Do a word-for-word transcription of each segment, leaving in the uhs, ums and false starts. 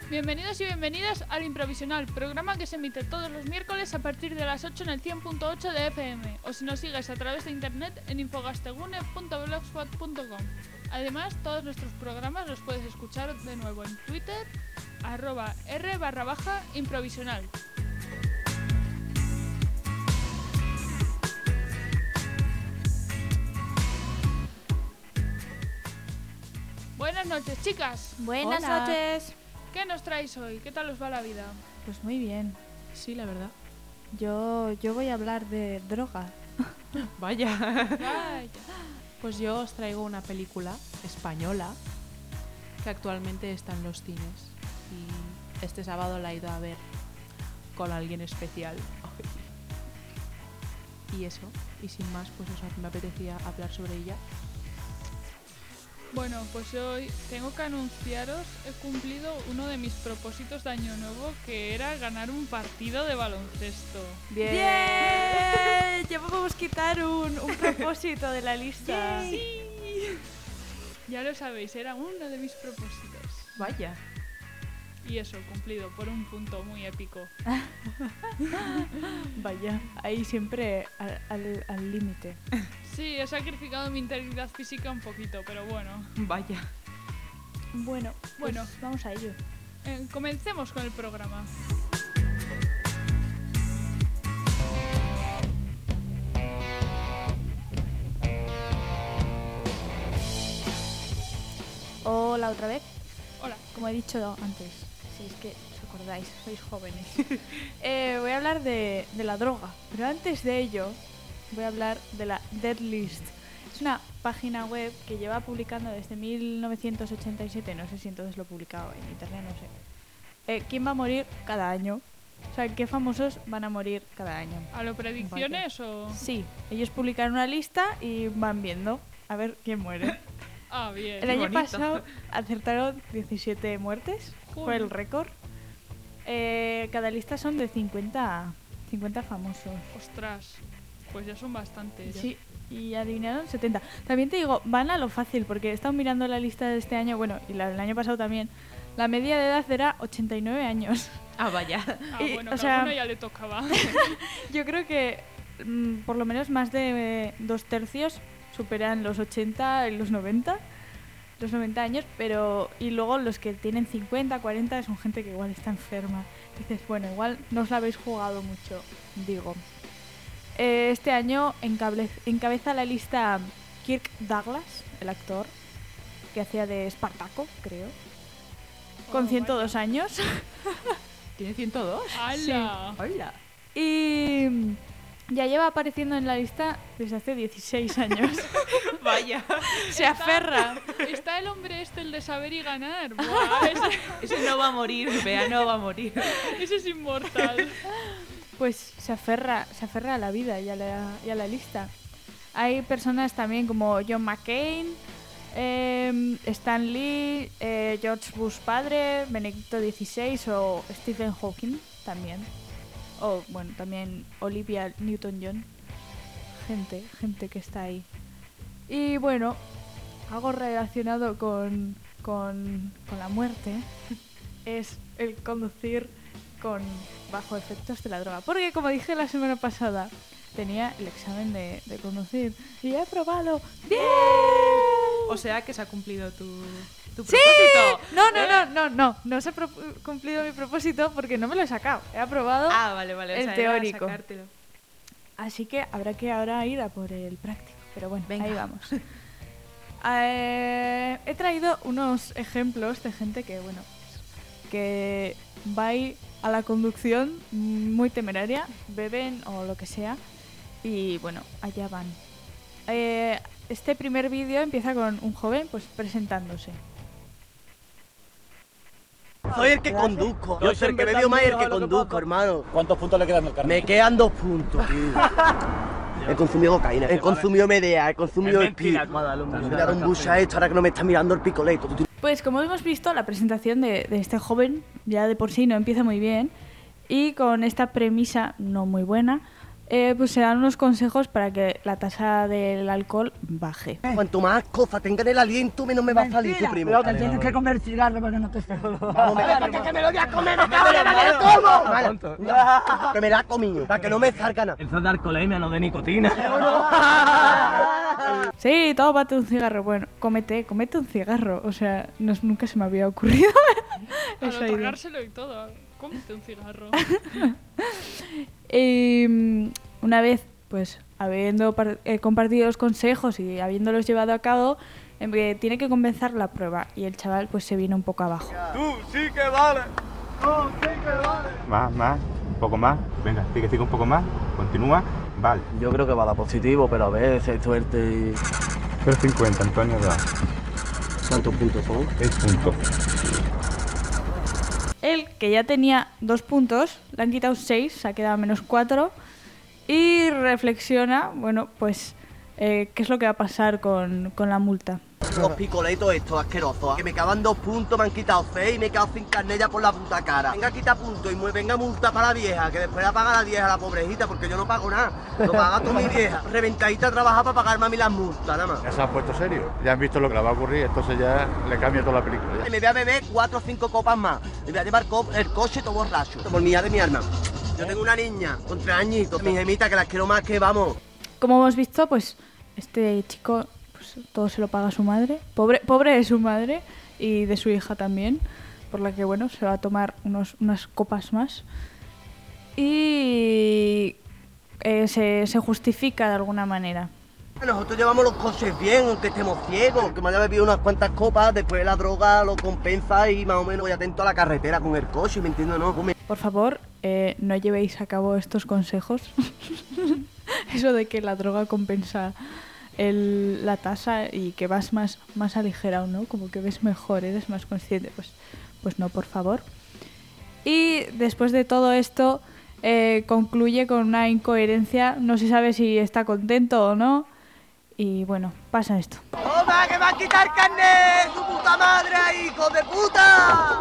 Bienvenidos y bienvenidas al Improvisional, programa que se emite todos los miércoles a partir de las ocho en el cien punto ocho de F M, o si nos sigues a través de internet en infogastegune punto blogspot punto com. Además, todos nuestros programas los puedes escuchar de nuevo en Twitter, arroba r barra baja improvisional. Buenas noches, chicas. Buenas Hola. noches. ¿Qué nos traéis hoy? ¿Qué tal os va la vida? Pues muy bien. Sí, la verdad. Yo, yo voy a hablar de droga. Vaya. Vaya. Pues yo os traigo una película española que actualmente está en los cines. Y este sábado la he ido a ver con alguien especial. Y eso. Y sin más, pues eso, me apetecía hablar sobre ella. Bueno, pues hoy tengo que anunciaros, he cumplido uno de mis propósitos de año nuevo, que era ganar un partido de baloncesto. ¡Bien! ¡Bien! Ya podemos quitar un, un propósito de la lista. ¡Sí! Ya lo sabéis, era uno de mis propósitos. Vaya. Y eso, cumplido por un punto muy épico. Vaya, ahí siempre al- al al límite. Sí, he sacrificado mi integridad física un poquito, pero bueno. Vaya. Bueno, Bueno. pues vamos a ello. Eh, comencemos con el programa. Hola otra vez. Hola. Como he dicho antes, si es que os acordáis, sois jóvenes. Eh, voy a hablar de, de la droga, pero antes de ello voy a hablar de la Deadlist. Es una página web que lleva publicando desde mil novecientos ochenta y siete, no sé si entonces lo publicaba en internet, no sé. Eh, ¿Quién va a morir cada año? O sea, ¿qué famosos van a morir cada año? ¿A lo predicciones o...? Sí, ellos publican una lista y van viendo a ver quién muere. Ah, bien. El año bonito. pasado acertaron diecisiete muertes, fue el récord. Eh, cada lista son de cincuenta, cincuenta famosos. Ostras, pues ya son bastantes. Sí, y adivinaron setenta. También te digo, van a lo fácil, porque he estado mirando la lista de este año, bueno, y la del año pasado también. La media de edad era ochenta y nueve años. Ah, vaya. Ah, Y, bueno, o que sea- a alguno ya le tocaba. Yo creo que mm, por lo menos más de eh, dos tercios superan los ochenta y los noventa. Los noventa años, pero y luego los que tienen cincuenta, cuarenta son gente que igual está enferma. Dices, bueno, igual no os la habéis jugado mucho, digo. Eh, este año encable- encabeza la lista Kirk Douglas, el actor, que hacía de Espartaco, creo, con Oh, ciento dos años. ¿Tiene ciento dos? ¡Hala! Hola. Y ya lleva apareciendo en la lista desde hace dieciséis años. Vaya. Se aferra. Está el hombre este, el de saber y ganar. Buah, ese, Ese no va a morir, vea, no va a morir. ese es inmortal. Pues se aferra, se aferra a la vida y a la, y a la lista. Hay personas también como John McCain, eh, Stan Lee, eh, George Bush padre, Benedicto dieciséis o Stephen Hawking también. O bueno, también Olivia Newton-John. Gente, gente que está ahí. Y bueno, algo relacionado con, con, con la muerte es el conducir con bajo efectos de la droga. Porque como dije la semana pasada, tenía el examen de, de conducir y he aprobado. ¡Bien! O sea que se ha cumplido tu, tu ¡Sí! propósito. No, no, ¿Eh? no, no, no, no se ha pro- cumplido mi propósito porque no me lo he sacado. He aprobado, Ah, vale, vale. O el sea, era teórico. sacártelo. así que habrá que ahora ir a por el práctico. Pero bueno, Venga. ahí vamos. Eh, he traído unos ejemplos de gente que, bueno, que va ahí a la conducción muy temeraria, beben o lo que sea, y bueno, allá van. Eh, este primer vídeo empieza con un joven pues presentándose. Soy el que conduzco. Yo soy el que bebió más y el que conduzco, hermano. ¿Cuántos puntos le quedan al carnet? Me quedan dos puntos, tío. He consumido cocaína, he consumido M D A, he consumido Es speed. mentira, Le he dado un bus a esto ahora que no me está mirando el picoleto. Tú- Pues como hemos visto, la presentación de, de este joven ya de por sí no empieza muy bien y con esta premisa no muy buena, eh, pues se dan unos consejos para que la tasa del alcohol baje. Cuanto más cosas tenga en el aliento, menos me va a salir tu primo. Pero te tienes que comer cigarro para que no te... Vamos, me que me lo voy a comer, me cago en la me lo como. Que me la ha comido, para que no me salga nada. Eso es de alcoholemia, no de nicotina. Sí, tómate un cigarro. Bueno, cómete, cómete un cigarro. O sea, no, nunca se me había ocurrido Al esa idea. otorgárselo y todo. Cómete un cigarro. Y una vez, pues, habiendo par- eh, compartido los consejos y habiéndolos llevado a cabo, eh, tiene que comenzar la prueba. Y el chaval, pues, se viene un poco abajo. Tú sí que vale. Más, más, un poco más. Venga, sigue, sigue un poco más. Continúa. Vale. Yo creo que va a dar positivo, pero a ver, si hay suerte y... cero coma cincuenta, Antonio, da. ¿Cuántos puntos son? seis puntos. Él, que ya tenía dos puntos, le han quitado seis, se ha quedado a menos cuatro. Y reflexiona, bueno, pues, eh, qué es lo que va a pasar con, con la multa. Los picoletos estos asquerosos. Que me quedaban dos puntos, me han quitado seis y me he quedado sin carnet ya por la puta cara. Venga, quita puntos y mu- venga multa para la vieja, que después la paga la vieja, la pobrejita, porque yo no pago nada. Lo paga toda mi vieja. Reventadita trabaja para pagarme a mí las multas, nada más. Ya se han puesto serio. Ya han visto lo que le va a ocurrir, entonces ya le cambia toda la película. Y me voy a beber cuatro o cinco copas más. Me voy a llevar co- el coche todo borracho. Por mi de mi alma. Yo tengo una niña con tres añitos, mi gemita, que las quiero más que vamos. Como hemos visto, pues, este chico, pues, todo se lo paga su madre. Pobre, pobre de su madre y de su hija también, por la que, bueno, se va a tomar unos, unas copas más. Y eh, se, se justifica de alguna manera. Nosotros llevamos los coches bien, aunque estemos ciegos, que me haya bebido unas cuantas copas, después la droga lo compensa y más o menos voy atento a la carretera con el coche, ¿me entiendes? No, me... Por favor, eh, no llevéis a cabo estos consejos. Eso de que la droga compensa el, la tasa y que vas más, más aligerado, ¿no? Como que ves mejor, eres más consciente. Pues, pues no, por favor. Y después de todo esto, eh, concluye con una incoherencia. No se sabe si está contento o no. Y bueno, pasa esto. ¡Toma, que va a quitar carnet! ¡Su puta madre, hijo de puta!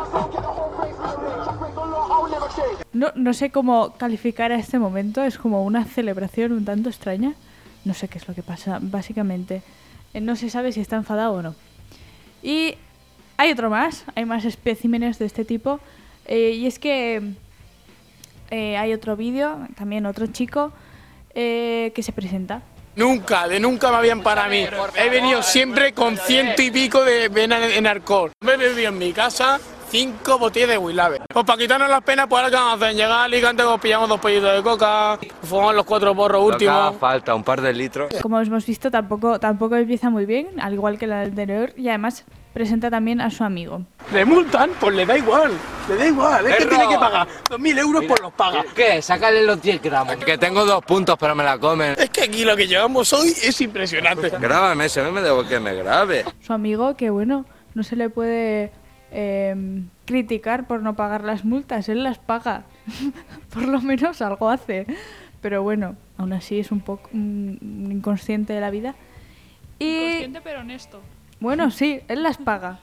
No, no sé cómo calificar a este momento. Es como una celebración un tanto extraña. No sé qué es lo que pasa, básicamente. Eh, no se sabe si está enfadado o no. Y hay otro más. Hay más especímenes de este tipo. Eh, y es que eh, hay otro vídeo, también otro chico, eh, que se presenta. Nunca, de nunca me habían para mí. He venido siempre con ciento y pico de vena en alcohol. Me he bebido en mi casa cinco botellas de Willave. Pues para quitarnos las penas, pues ahora que vamos a hacer, llegar a Alicante, pues pillamos dos pollitos de coca, fumamos los cuatro porros últimos. Falta un par de litros. Como hemos visto, tampoco, tampoco empieza muy bien, al igual que la anterior, y además presenta también a su amigo. ¿Le multan? Pues le da igual, le da igual, es que tiene que pagar dos mil euros, pues los paga. ¿Qué? Sácale los diez gramos. Que tengo dos puntos, pero me la comen. Es que aquí lo que llevamos hoy es impresionante. Grábame, se me debo que me grabe. Su amigo, que bueno, no se le puede eh, criticar por no pagar las multas, él las paga. Por lo menos algo hace. Pero bueno, aún así es un poco un, un inconsciente de la vida. Y Inconsciente pero honesto. bueno, sí, él las paga.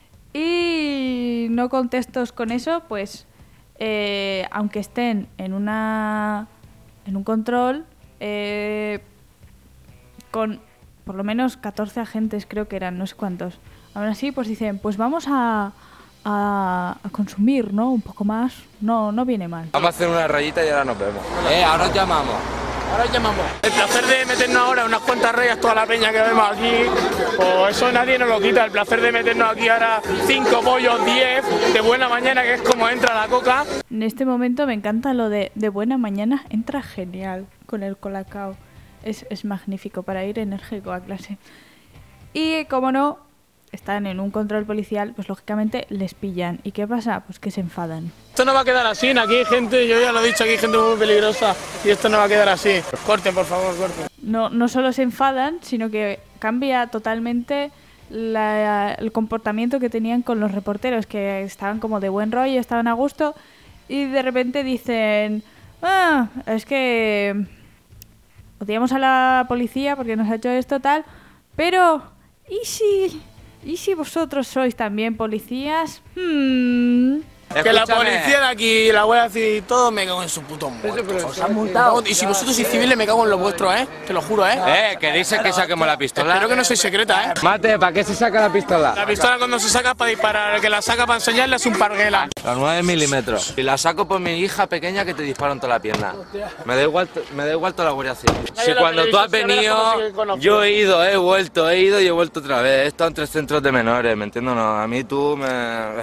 Y no contestos con eso, pues eh, aunque estén en una en un control eh, con por lo menos catorce agentes, creo que eran, no sé cuántos. Aún así, pues dicen, pues vamos a, a, a consumir, ¿no? Un poco más. No, no viene mal. Vamos a hacer una rayita y ahora nos vemos. Eh, ahora os llamamos. Ahora llamamos. El placer de meternos ahora unas cuantas rayas toda la peña que vemos aquí, pues eso nadie nos lo quita. El placer de meternos aquí ahora cinco pollos, diez, de buena mañana, que es como entra la coca. En este momento me encanta lo de de buena mañana, entra genial con el colacao. Es, es magnífico para ir enérgico a clase. Y como no están en un control policial, pues lógicamente les pillan. ¿Y qué pasa? Pues que se enfadan. Esto no va a quedar así, aquí hay gente, yo ya lo he dicho, aquí hay gente muy peligrosa y esto no va a quedar así. Corten, por favor, corten. No, no solo se enfadan, sino que cambia totalmente la- el comportamiento que tenían con los reporteros, que estaban como de buen rollo, estaban a gusto, y de repente dicen, ah, es que odiamos a la policía porque nos ha hecho esto tal, pero ¿y si, y si vosotros sois también policías? Hmm, Que la Escúchame. policía de aquí, la Guardia Civil y todo, me cago en sus putos muertos. Os han multado. Y si vosotros sois civiles, me cago en lo vuestro, ¿eh? Te lo juro, ¿eh? Eh, que dice que saquemos la pistola. Espero que no sois secreta, ¿eh? Mate, ¿para qué se saca la pistola? La pistola cuando se saca para disparar, el que la saca para enseñarle es un parguela. Los nueve milímetros. Y la saco por mi hija pequeña que te disparan toda la pierna. Me da igual, me da igual toda la Guardia Civil. Si la cuando tú has televisión, verás cómo sigue venido, conocido. yo he ido, he vuelto, he ido y he vuelto otra vez. He estado en tres centros de menores, ¿me entiendes? No, a mí tú me...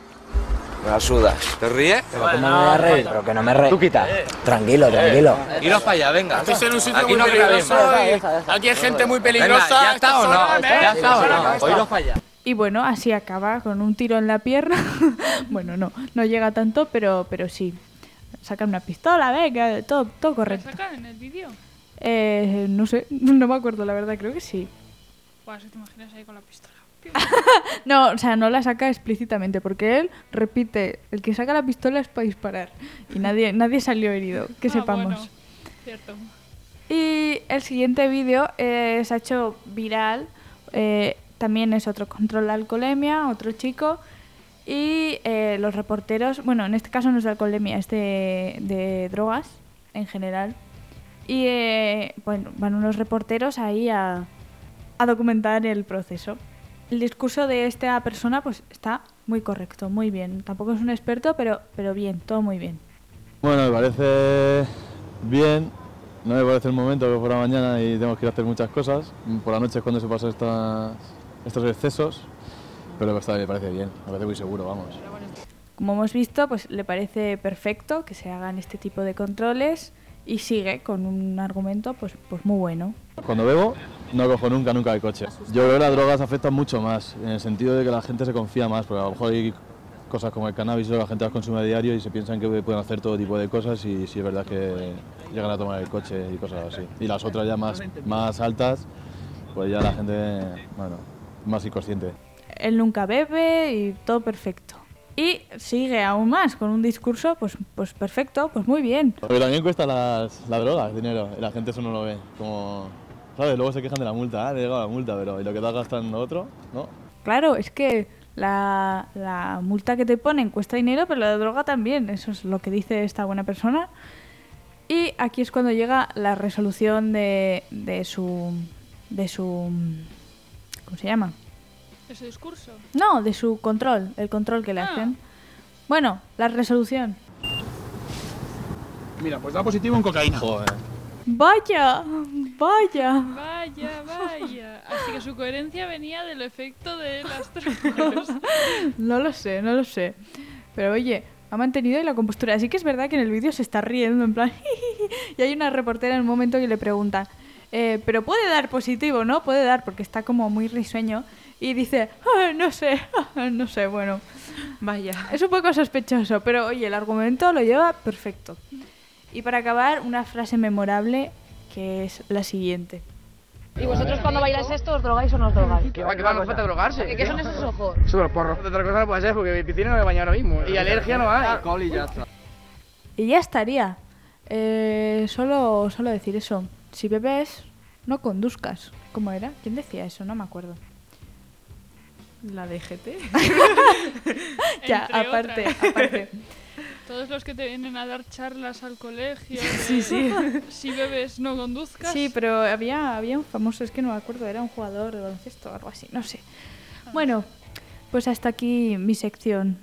me la sudas. ¿Te ríes? Pero ¿cómo me voy a reír? Pero que no me reí. Tú quita. Tranquilo, tranquilo. Iros para allá, venga. Estáis en un sitio Aquí muy no peligroso grabemos. y aquí hay gente muy Venga, peligrosa. ¿ya está o no? Estas horas, ¿eh? ¿Ya está o no? O iros para allá. Y bueno, así acaba, con un tiro en la pierna. Bueno, no, no llega tanto, pero, pero sí. Sacan una pistola, venga, todo, todo ¿La correcto. sacan en el vídeo? Eh, no sé, no me acuerdo, la verdad, creo que sí. Buah, si te imaginas ahí con la pistola. No, o sea, no la saca explícitamente, porque él repite, el que saca la pistola es para disparar. Y nadie, nadie salió herido, que Ah, sepamos. bueno, cierto. Y el siguiente vídeo eh, se ha hecho viral. eh, también es otro control de alcoholemia, otro chico. Y eh, los reporteros, bueno, en este caso no es de alcoholemia, es de, de drogas en general. Y eh, bueno, van unos reporteros ahí a, a documentar el proceso. El discurso de esta persona pues está muy correcto, muy bien. Tampoco es un experto, pero, pero bien, todo muy bien. Bueno, me parece bien. No me parece el momento que fuera mañana y tenemos que ir a hacer muchas cosas. Por la noche es cuando se pasan estas, estos excesos, pero está, me parece bien, me parece muy seguro, vamos. Como hemos visto, pues le parece perfecto que se hagan este tipo de controles y sigue con un argumento pues, pues muy bueno. Cuando bebo, no cojo nunca, nunca el coche. Yo creo que las drogas afectan mucho más, en el sentido de que la gente se confía más, porque a lo mejor hay cosas como el cannabis, la gente las consume a diario y se piensan que pueden hacer todo tipo de cosas y sí es verdad que llegan a tomar el coche y cosas así. Y las otras ya más, más altas, pues ya la gente, bueno, más inconsciente. Él nunca bebe y todo perfecto. Y sigue aún más con un discurso pues, pues perfecto, pues muy bien. Porque también cuesta las, la droga, el dinero, y la gente eso no lo ve. Como, ¿sabes? Luego se quejan de la multa, ah, le he llegado la multa, pero ¿y lo que te has gastado en otro? ¿No? Claro, es que la, la multa que te ponen cuesta dinero, pero la droga también. Eso es lo que dice esta buena persona. Y aquí es cuando llega la resolución de, de su... de su... ¿Cómo se llama? ¿De su discurso? No, de su control, el control que le Ah. hacen. Bueno, la resolución. Mira, pues da positivo en cocaína. Joder. Vaya, vaya. Vaya, vaya. Así que su coherencia venía del efecto de las drogas. No lo sé, no lo sé. Pero oye, ha mantenido ahí la compostura. Así que es verdad que en el vídeo se está riendo, en plan... Y hay una reportera en un momento que le pregunta, eh, pero puede dar positivo, ¿no? Puede dar, porque está como muy risueño. Y dice, "Ah, no sé, no sé, bueno. Vaya. Es un poco sospechoso, pero oye, el argumento lo lleva perfecto. Y para acabar, una frase memorable que es la siguiente. ¿Y vosotros cuando bailáis esto os drogáis o no os drogáis? Que va, que va, no hace falta drogarse. ¿Qué, qué son esos ojos? Eso los porros. Otra cosa no puede ser porque mi piscina no me baña ahora mismo. Y alergia no hay. Alcohol y ya está. Y ya estaría. Eh, solo, solo decir eso. Si bebes, no conduzcas. ¿Cómo era? ¿Quién decía eso? No me acuerdo. La D G T. Ya, Entre aparte, otras. aparte. Todos los que te vienen a dar charlas al colegio. de, Sí, sí. Si bebes, no conduzcas. Sí, pero había, había un famoso, es que no me acuerdo, era un jugador de baloncesto o algo así, no sé. Bueno, pues hasta aquí mi sección.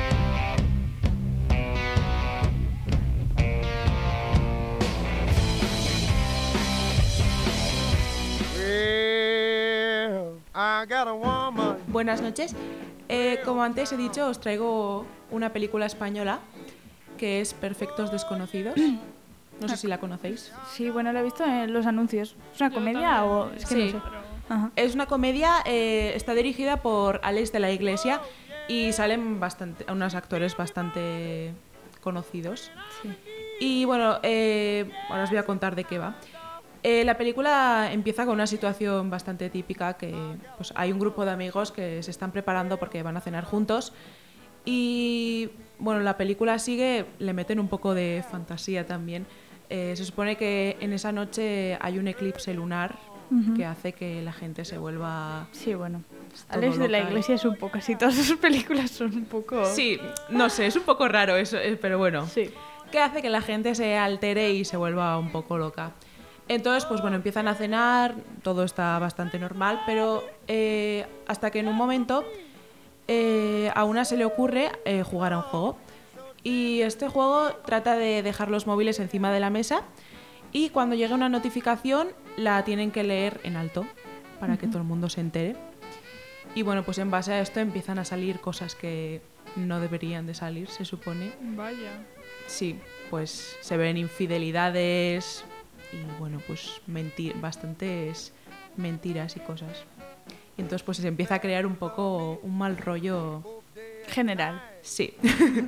Buenas noches. Eh, como antes he dicho, os traigo una película española que es Perfectos Desconocidos. No sé si la conocéis. Sí, bueno, lo he visto en los anuncios. ¿Es una Yo comedia también, o...? Es que Sí. no sé. Ajá. Es una comedia, eh, está dirigida por Alex de la Iglesia y salen bastante, unos actores bastante conocidos. Sí. Y bueno, eh, ahora os voy a contar de qué va. Eh, la película empieza con una situación bastante típica, que pues, hay un grupo de amigos que se están preparando porque van a cenar juntos y bueno, la película sigue, le meten un poco de fantasía también. Eh, se supone que en esa noche hay un eclipse lunar Ujú. que hace que la gente se vuelva... Sí, bueno. todo Alex de la loca y- Iglesia es un poco así, todas sus películas son un poco... Sí, no sé, es un poco raro eso, eh, pero bueno. Sí. Que hace que la gente se altere y se vuelva un poco loca. Entonces, pues bueno, empiezan a cenar, todo está bastante normal, pero eh, hasta que en un momento eh, a una se le ocurre eh, jugar a un juego. Y este juego trata de dejar los móviles encima de la mesa y cuando llega una notificación la tienen que leer en alto para que Ujú. todo el mundo se entere. Y bueno, pues en base a esto empiezan a salir cosas que no deberían de salir, se supone. Vaya. Sí, pues se ven infidelidades y bueno, pues mentir, bastantes mentiras y cosas. Y entonces pues se empieza a crear un poco un mal rollo general. Sí.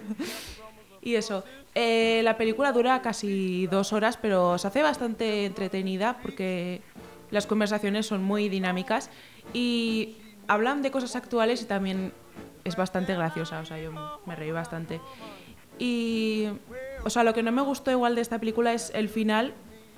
Y eso. Eh, la película dura casi dos horas, pero se hace bastante entretenida porque las conversaciones son muy dinámicas y hablan de cosas actuales y también es bastante graciosa. O sea, yo me reí bastante. Y, o sea, lo que no me gustó igual de esta película es el final,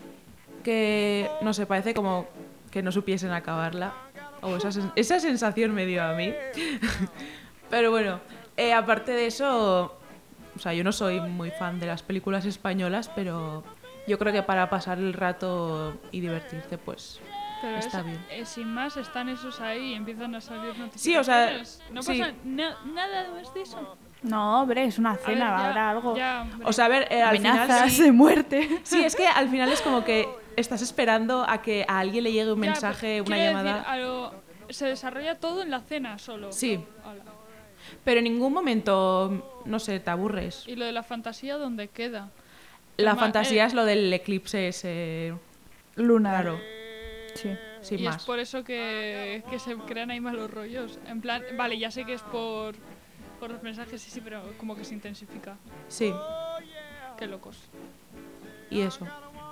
que, no sé, parece como que no supiesen acabarla. O esa, sen- esa sensación me dio a mí. Pero bueno, eh, aparte de eso, o sea, yo no soy muy fan de las películas españolas, pero yo creo que para pasar el rato y divertirte, pues Pero está es- bien. eh, sin más, están esos ahí y empiezan a salir notificaciones. Sí, o sea, No sí. pasa na- nada más de eso. No, hombre, es una A ver, cena, ya- habrá algo. ya, hombre. O sea, a ver, eh, al final Amenazas sí- de muerte. Sí, es que al final es como que estás esperando a que a alguien le llegue un Ya, mensaje, pero una quiero llamada. decir, a lo- se desarrolla todo en la cena solo. Sí. Hala. Pero en ningún momento, no sé, te aburres. Y lo de la fantasía, ¿dónde queda? La Ma- fantasía eh, es lo del eclipse ese Lunar. raro. Sí. Sin y más. es por eso que, que se crean ahí malos rollos. En plan, vale, ya sé que es por, por los mensajes, sí, sí, pero como que se intensifica. Sí, Qué locos. y eso.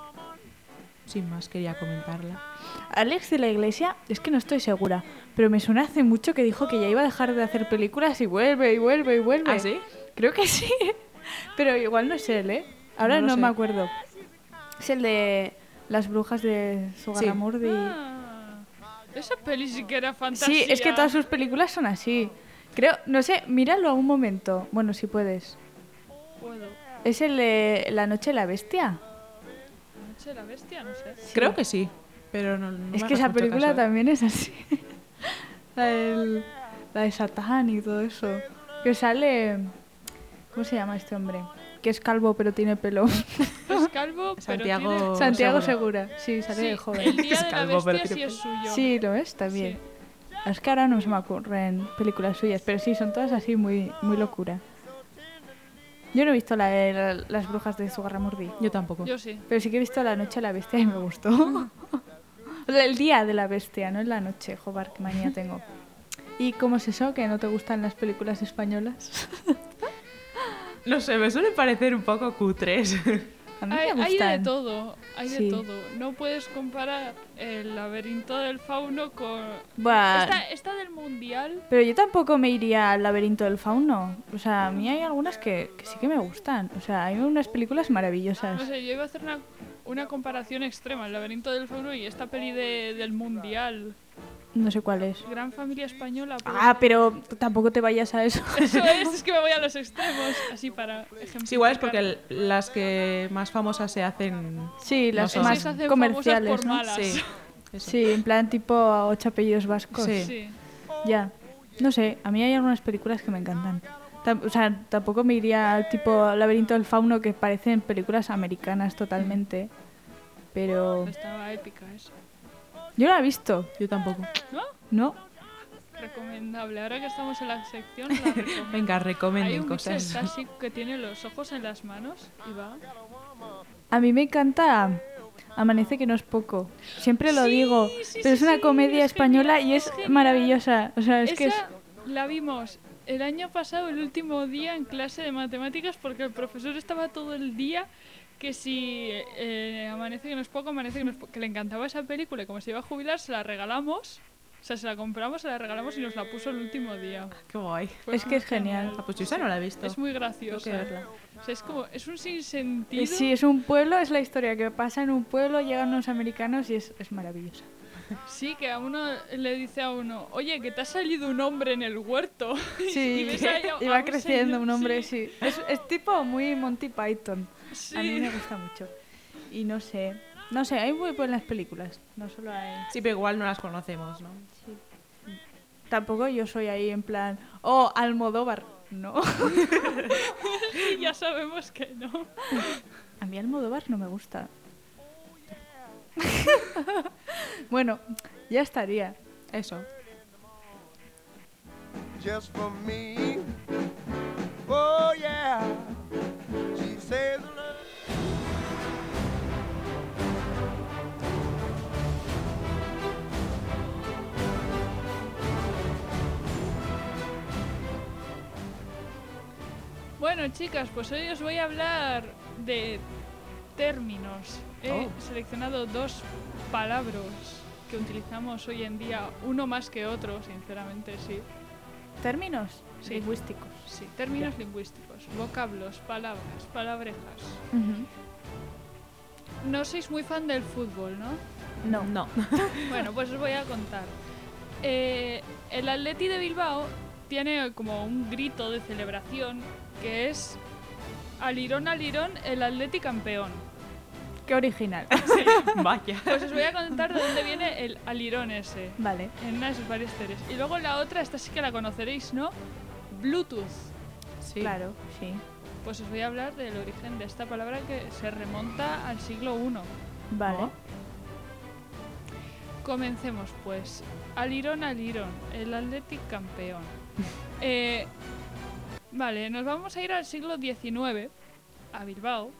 Sin más, quería comentarla. Alex de la Iglesia, es que no estoy segura, pero me suena hace mucho que dijo que ya iba a dejar de hacer películas y vuelve y vuelve y vuelve. ¿Ah, sí? Creo que sí, pero igual no es él, ¿eh? Ahora No no, lo sé. me acuerdo. Es el de las brujas de Sugarramurdi. Ah, esa peli sí que era fantasía. Sí, es que todas sus películas son así. Creo, no sé, míralo a un momento. Bueno, si puedes. Puedo. Es el de La Noche de la Bestia. La noche de la bestia, no sé. Creo que sí, pero no, no Es me que hagas esa mucho película caso, ¿eh? también es así. la, del- la de Satán y todo eso. Que sale... ¿Cómo se llama este hombre? Que es calvo pero tiene pelo. Es calvo, pero Santiago tiene... Santiago Segura. Segura. Sí, sale Sí, de joven. el día Es de la calvo, pero bestia sí tiene es suyo. Sí, lo es también. Es que ahora no se me ocurren películas suyas, pero sí, son todas así muy, muy locura. Yo no he visto la de la- las brujas de Sugarramurdi, Yo tampoco. Yo sí. pero sí que he visto La Noche de la Bestia y me gustó. O sea, el día de la bestia, no en la noche. Joder, qué manía tengo. ¿Y cómo es eso, que no te gustan las películas españolas? No sé, me suelen parecer un poco cutres. A mí Hay, me hay de gustan. todo, hay Sí. de todo. No puedes comparar el laberinto del fauno con... Buah, Esta, esta del mundial, pero yo tampoco me iría al laberinto del fauno. O sea, a mí hay algunas que, que sí que me gustan. O sea, hay unas películas maravillosas. no sé, yo iba a hacer una, una comparación extrema, el laberinto del fauno y esta peli de, del mundial. No sé cuál es. Gran familia española. pero- Ah, pero tampoco te vayas a eso. Eso es, es que me voy a los extremos, así para ejemplificar. Sí, igual es porque el- las que más famosas se hacen... Sí, las No son. más Se hacen comerciales, famosas por ¿no? malas. Sí, eso. Sí, en plan tipo ocho apellidos vascos. Sí. Sí. Ya. No sé, a mí hay algunas películas que me encantan. Tam- o sea, tampoco me iría al tipo Laberinto del Fauno, que parecen películas americanas totalmente. Pero Estaba épica eso. yo no la he visto. Yo tampoco. ¿No? No. Recomendable. Ahora que estamos en la sección, la recomiendo. Venga, Hay recomenden un cosas. cosas. que tiene los ojos en las manos y va. A mí me encanta Amanece, que no es poco. Siempre lo Sí, digo. sí, pero sí, es una sí, comedia es española genial, y es es genial. maravillosa. O sea, es que es... Esa la vimos el año pasado, el último día en clase de matemáticas, porque el profesor estaba todo el día que si eh, amanece que no es poco, amanece que no es poco, que le encantaba esa película y como se iba a jubilar se la regalamos, o sea, se la compramos, se la regalamos y nos la puso el último día. Qué guay. Fue Es que es genial. Ah, pues yo esa no la he visto. Es muy Tengo graciosa. que verla. O sea, es como, es un sinsentido. Eh, Sí, es un pueblo, es la historia que pasa en un pueblo, llegan unos americanos y es, es maravillosa. Sí, que a uno le dice a uno, oye, que te ha salido un hombre en el huerto. Sí, y ves ahí a- y a va un creciendo señor, un hombre, sí. sí. Es, es tipo muy Monty Python. Sí. A mí me gusta mucho. Y no sé, no sé, hay muy buenas películas, no solo hay... Sí, pero igual no las conocemos, ¿no? Sí. Tampoco yo soy ahí en plan, oh, Almodóvar, no. Sí, ya sabemos que no. A mí Almodóvar no me gusta. Bueno, ya estaría. Eso. Just for me. Oh yeah. She says Bueno, chicas, pues hoy os voy a hablar de términos. He Oh. seleccionado dos palabras que utilizamos hoy en día, uno más que otro, sinceramente, sí. ¿Términos? Sí. Lingüísticos. Sí, términos lingüísticos, vocablos, palabras, palabrejas. Ujú. No sois muy fan del fútbol, ¿no? No. No. Bueno, pues os voy a contar. Eh, el Atleti de Bilbao tiene como un grito de celebración que es Alirón, Alirón, el Atleti campeón. Qué original. Vaya. Pues os voy a contar de dónde viene el alirón ese. Vale. En una de sus varias teorías. Y luego la otra, esta sí que la conoceréis, ¿no? Bluetooth. Sí. Claro, sí. Pues os voy a hablar del origen de esta palabra que se remonta al siglo primero. Vale. Oh. Comencemos pues. Alirón, Alirón, el Athletic campeón. Eh, vale, nos vamos a ir al siglo diecinueve, a Bilbao,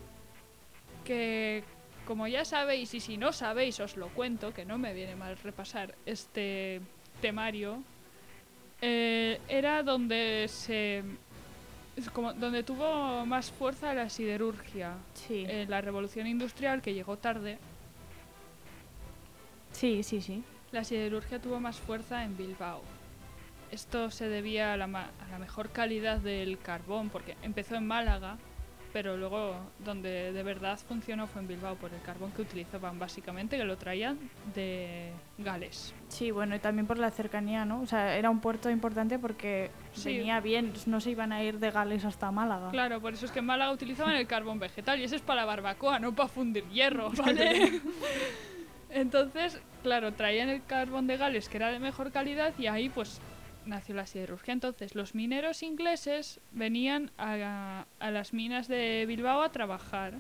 que como ya sabéis, y si no sabéis os lo cuento, que no me viene mal repasar este temario, eh, era donde se... es como donde tuvo más fuerza la siderurgia. Sí. Eh, la revolución industrial, que llegó tarde, Sí, sí, sí. la siderurgia tuvo más fuerza en Bilbao. Esto se debía a la, ma- a la mejor calidad del carbón, porque empezó en Málaga, pero luego donde de verdad funcionó fue en Bilbao, por el carbón que utilizaban básicamente, que lo traían de Gales. Sí, bueno, y también por la cercanía, ¿no? O sea, era un puerto importante porque Sí. venía bien, no se iban a ir de Gales hasta Málaga. Claro, por eso es que en Málaga utilizaban el carbón vegetal, y ese es para la barbacoa, no para fundir hierro, ¿vale? Entonces, claro, traían el carbón de Gales, que era de mejor calidad, y ahí pues nació la siderurgia. Entonces, los mineros ingleses venían a, a las minas de Bilbao a trabajar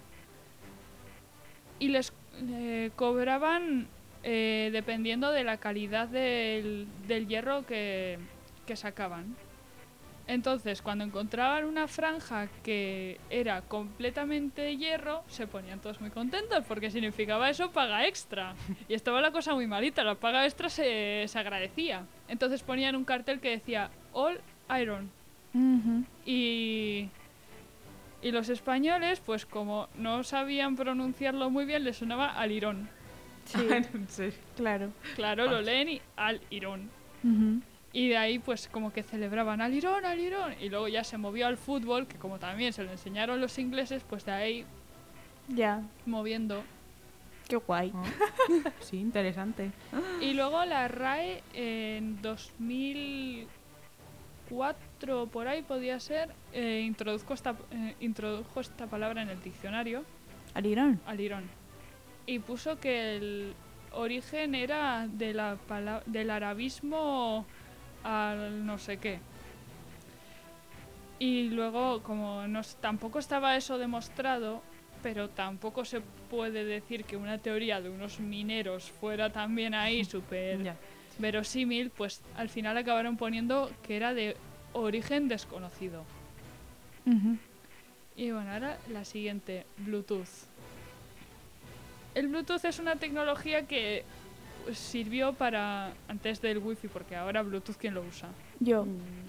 y les eh, cobraban eh, dependiendo de la calidad del, del hierro que, que sacaban. Entonces, cuando encontraban una franja que era completamente hierro, se ponían todos muy contentos porque significaba eso paga extra. Y estaba la cosa muy malita, la paga extra se, se agradecía. Entonces ponían un cartel que decía All Iron. Ujú. Y, y los españoles, pues como no sabían pronunciarlo muy bien, les sonaba Alirón. Sí, Sí. claro. Claro, lo leen y Alirón. Ujú. Y de ahí pues como que celebraban Alirón, Alirón. Y luego ya se movió al fútbol, que como también se lo enseñaron los ingleses, pues de ahí Ya, moviendo. qué guay. Oh. Sí, interesante. Y luego la R A E en dos mil cuatro por ahí podía ser, eh, introdujo, esta, eh, introdujo esta palabra en el diccionario, Alirón. Alirón. Y puso que el origen era de la pala- del arabismo al no sé qué. Y luego, como no, s- tampoco estaba eso demostrado, pero tampoco se puede decir que una teoría de unos mineros fuera también ahí súper Ya. verosímil, pues al final acabaron poniendo que era de origen desconocido. Ujú. Y bueno, ahora la siguiente, Bluetooth. El Bluetooth es una tecnología que pues, sirvió para antes del Wi-Fi, porque ahora Bluetooth ¿quién lo usa? Yo.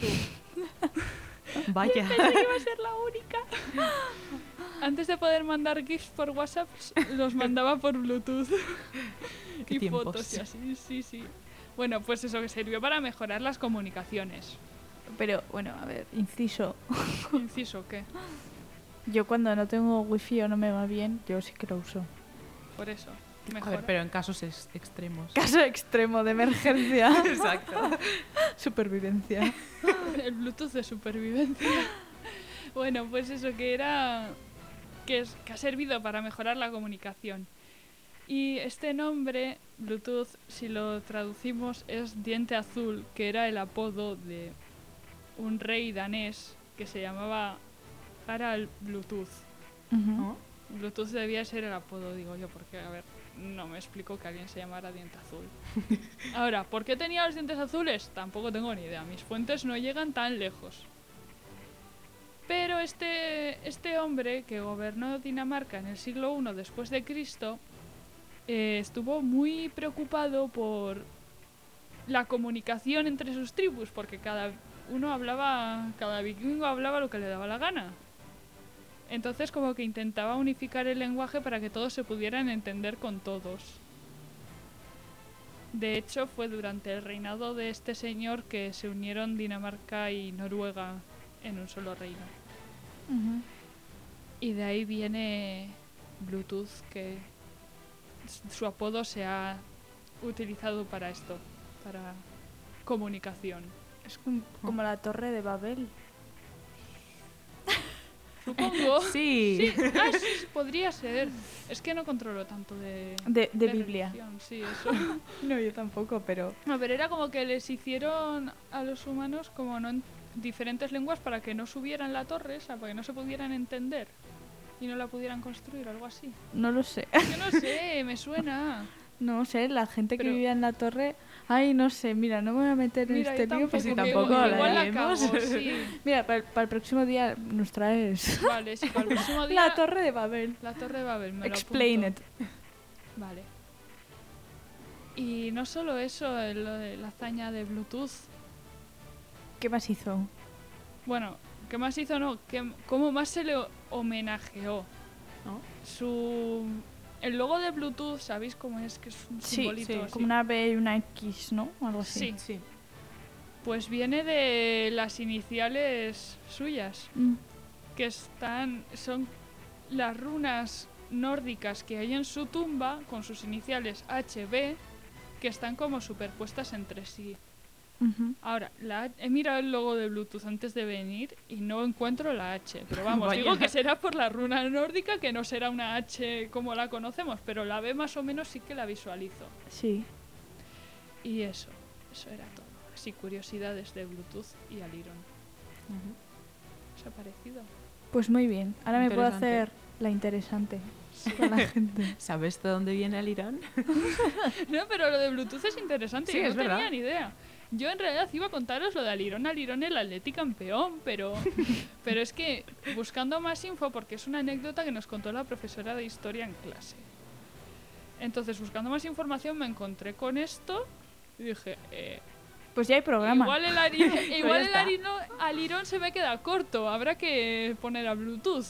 Vaya. Pensé que iba a ser la única. Antes de poder mandar GIFs por WhatsApp, los mandaba por Bluetooth. Qué Y tiempos. fotos y así, sí, sí. Bueno, pues eso que sirvió para mejorar las comunicaciones. Pero bueno, a ver, inciso. Inciso, ¿qué? Yo cuando no tengo wifi o no me va bien, yo sí que lo uso. Por eso. A mejor. ver, pero en casos ex- extremos. Caso extremo de emergencia. Exacto. Supervivencia. El Bluetooth de supervivencia. Bueno, pues eso que era... Que, es, que ha servido para mejorar la comunicación. Y este nombre, Bluetooth, si lo traducimos, es Diente Azul, que era el apodo de un rey danés que se llamaba Harald Bluetooth. Ujú. Bluetooth debía ser el apodo, digo yo, porque, a ver, no me explico que alguien se llamara Diente Azul. Ahora, ¿por qué tenía los dientes azules? Tampoco tengo ni idea. Mis fuentes no llegan tan lejos. Pero este, este hombre que gobernó Dinamarca en el siglo primero después de Cristo eh, estuvo muy preocupado por la comunicación entre sus tribus, porque cada uno hablaba, cada vikingo hablaba lo que le daba la gana. Entonces como que intentaba unificar el lenguaje para que todos se pudieran entender con todos. De hecho, fue durante el reinado de este señor que se unieron Dinamarca y Noruega en un solo reino. Ujú. Y de ahí viene Bluetooth, que s- su apodo se ha utilizado para esto, para comunicación. Es como, como la torre de Babel. Supongo. Sí. Sí. Ah, sí, sí, podría ser. Es que no controlo tanto de... De, de Biblia. religión, sí, eso. No, yo tampoco, pero... No, pero era como que les hicieron a los humanos como no en diferentes lenguas para que no subieran la torre esa, para que no se pudieran entender y no la pudieran construir, algo así. No lo sé. Yo no sé, me suena. No sé, la gente que Pero- vivía en la torre... Ay, no sé, mira, no me voy a meter en Mira, este yo lío tampoco, porque que tampoco igual la la liemos. cago, sí. Mira, para el, para el próximo día nos traes Vale, sí, para el próximo día... la torre de Babel. La torre de Babel, me lo Explain it. apunto. Vale. Y no solo eso, el- lo de la hazaña de Bluetooth. ¿Qué más hizo? Bueno, ¿qué más hizo? No, ¿qué, ¿cómo más se le ho- homenajeó? ¿No? Su... El logo de Bluetooth, ¿sabéis cómo es? Que es un Sí, simbolito sí, así. como una B y una X, ¿no? Algo así. Sí. Sí. Pues viene de las iniciales suyas, Mm. que están... Son las runas nórdicas que hay en su tumba, con sus iniciales H B, que están como superpuestas entre sí. Ujú. Ahora, la, H- he mirado el logo de Bluetooth antes de venir y no encuentro la H. Pero vamos, Vaya. digo que será por la runa nórdica, que no será una H como la conocemos, pero la B más o menos sí que la visualizo. Sí. Y eso, eso era todo. Así, curiosidades de Bluetooth y Aliron. ¿Os ha parecido? Pues muy bien. Ahora me puedo Interesante. hacer la interesante con la gente. ¿Sabes de dónde viene el Irán? No, pero lo de Bluetooth es interesante, Sí, yo es no tenía verdad. ni idea. Yo en realidad iba a contaros lo de Aliron, Aliron el Atleti campeón, pero, pero es que buscando más info, porque es una anécdota que nos contó la profesora de historia en clase. Entonces, buscando más información me encontré con esto y dije, eh, Pues ya hay programa. igual el, Ari- Pues igual ya el está. Alirón, Alirón se me queda corto, habrá que poner a Bluetooth.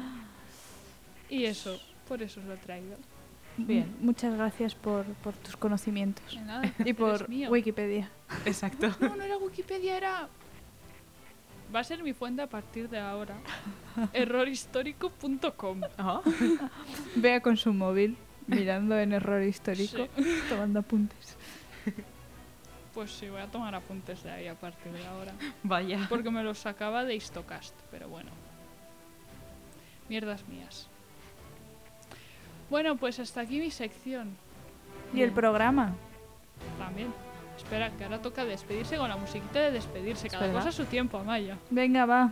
Y eso, por eso os lo he traído. Bien. M- Muchas gracias por, por tus conocimientos. De nada, Y por eres mío. Wikipedia. Exacto. No, no era Wikipedia, era... Va a ser mi fuente a partir de ahora. error histórico punto com. Ah. Vea con su móvil, mirando en error histórico, tomando apuntes. Pues sí, voy a tomar apuntes de ahí a partir de ahora. Vaya. Porque me los sacaba de Histocast, pero bueno. Mierdas mías. Bueno, pues hasta aquí mi sección. Y el programa. También. Espera, que ahora toca despedirse con la musiquita de despedirse. Cada ¿verdad? cosa a su tiempo, Amaya. Venga, va.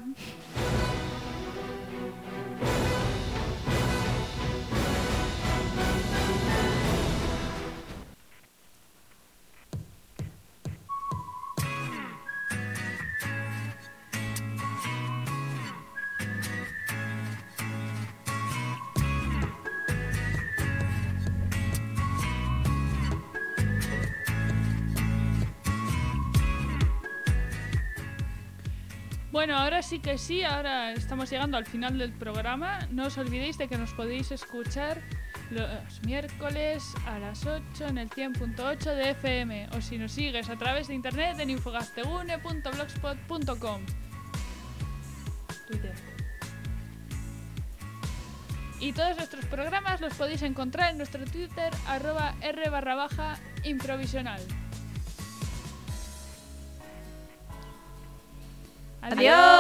Bueno, ahora sí que sí, ahora estamos llegando al final del programa. No os olvidéis de que nos podéis escuchar los miércoles a las ocho en el cien punto ocho de F M, o si nos sigues a través de internet en infogastegune punto blogspot punto com. Twitter. Y todos nuestros programas los podéis encontrar en nuestro Twitter, arroba r barra baja improvisional. Adiós.